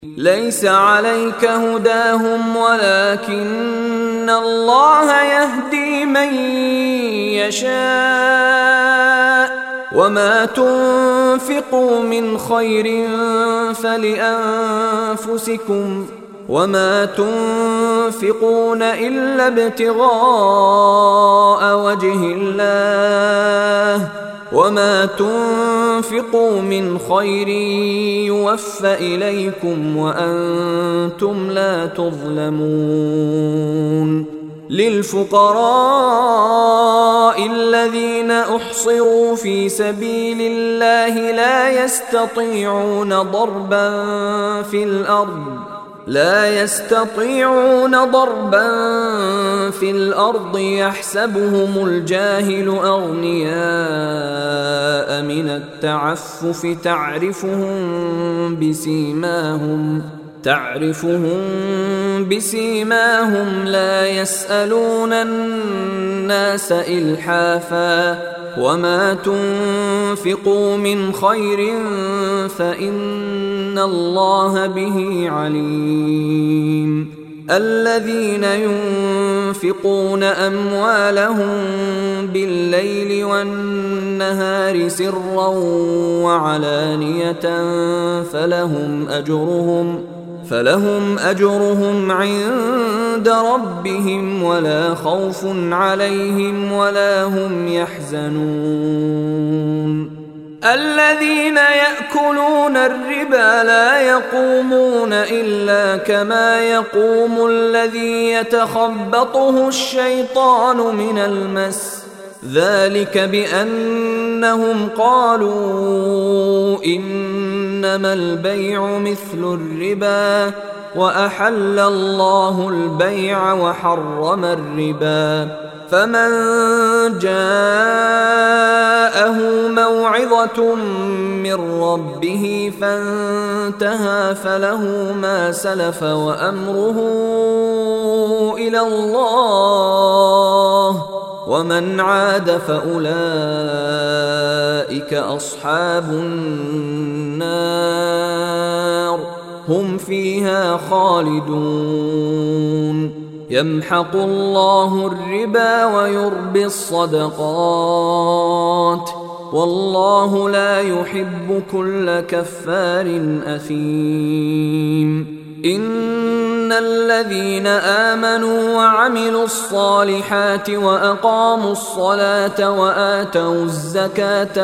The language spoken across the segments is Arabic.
ليس عليك هداهم ولكن الله يهدي من يشاء وما تنفقوا من خير فلأنفسكم وما تنفقون إلا ابتغاء وجه الله وما تنفقوا من خير يوفى إليكم وأنتم لا تظلمون للفقراء الذين أحصروا في سبيل الله لا يستطيعون ضربا في الأرض يحسبهم الجاهل أغنياء من التعفف تعرفهم بسيماهم لا يسألون الناس إلحافا وما تنفقوا من خير فإن الله به عليم الذين ينفقون أموالهم بالليل والنهار سرا وعلانية فلهم أجرهم عند ربهم ولا خوف عليهم ولا هم يحزنون الذين يأكلون الربا لا يقومون إلا كما يقوم الذي يتخبطه الشيطان من المس ذلك بأنهم قالوا إنما البيع مثل الربا وأحل الله البيع وحرم الربا فمن جاءه موعظة من ربه فانتهى فله ما سلف وأمره إلى الله ومن عاد فأولئك أصحاب النار هم فيها خالدون يمحق الله الربا ويربي الصدقات والله لا يحب كل كفار أثيم إن الذين آمنوا وعملوا الصالحات وأقاموا الصلاة وآتوا الزكاة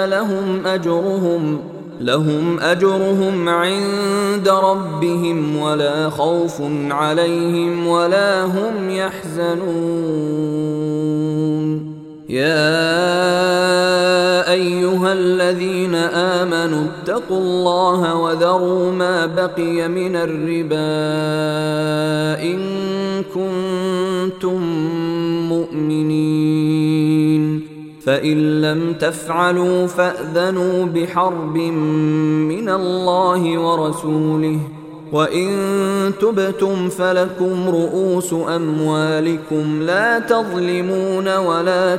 لهم أجرهم عند ربهم ولا خوف عليهم ولا هم يحزنون يا أيها الذين آمنوا اتقوا الله وذروا ما بقي من الربا إن كنتم مؤمنين فإن لم تفعلوا فأذنوا بحرب من الله ورسوله وإن تبتم فلكم رؤوس أموالكم لا تظلمون ولا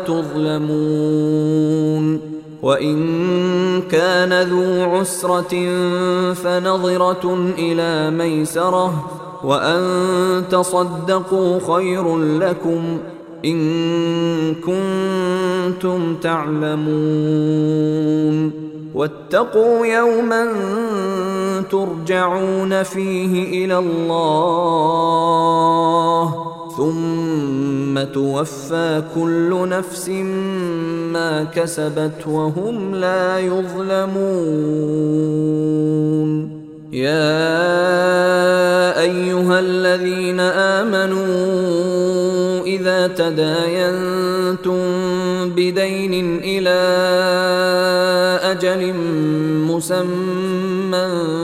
تظلمون وإن كان ذو عسرة فنظرة إلى ميسرة وأن تصدقوا خير لكم إن كنتم تعلمون واتقوا يوما ترجعون فيه إلى الله ثم توفى كل نفس ما كسبت وهم لا يظلمون يا أيها الذين آمنوا إذا تداينتم بدين إلى أجل مسمى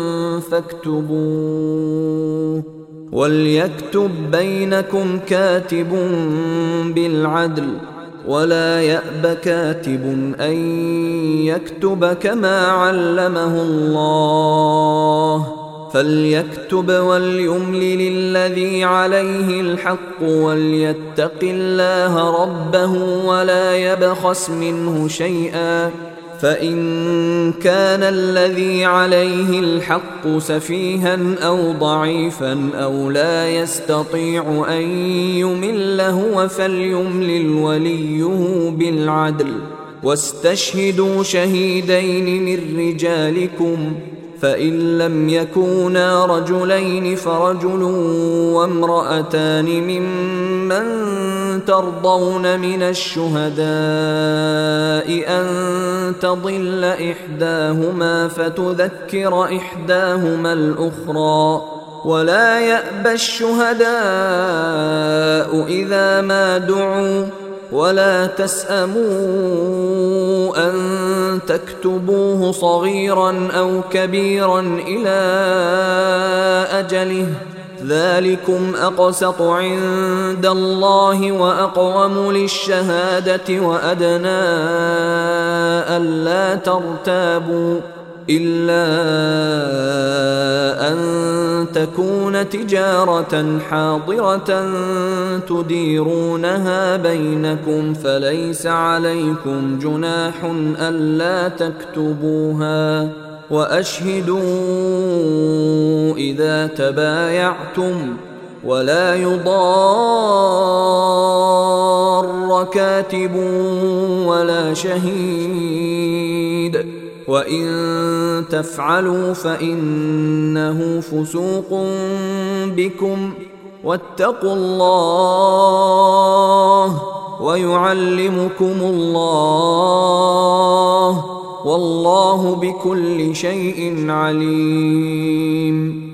فاكتبوه وليكتب بينكم كاتب بالعدل ولا يأب كاتب أن يكتب كما علمه الله فليكتب وليملل الذي عليه الحق وليتق الله ربه ولا يبخس منه شيئا فإن كان الذي عليه الحق سفيها أو ضعيفا أو لا يستطيع أن يمل هو فليملل وليه بالعدل، واستشهدوا شهيدين من رجالكم، فإن لم يكونا رجلين فرجل وامرأتان ممن ترضون من الشهداء أن تضل إحداهما فتذكر إحداهما الأخرى، ولا يأبى الشهداء إذا ما دعوا، ولا تسأموا أن تكتبوه صغيرا أو كبيرا إلى أجله، ذلكم أقسط عند الله وأقوم للشهادة وأدنى ألا ترتابوا، إلا أن تكون تجارة حاضرة تديرونها بينكم فليس عليكم جناح ألا تكتبوها، وأشهدوا إذا تبايعتم، ولا يضار كاتب ولا شهيد، وإن تفعلوا فإنه فسوق بكم، واتقوا الله ويعلمكم الله، والله بكل شيء عليم.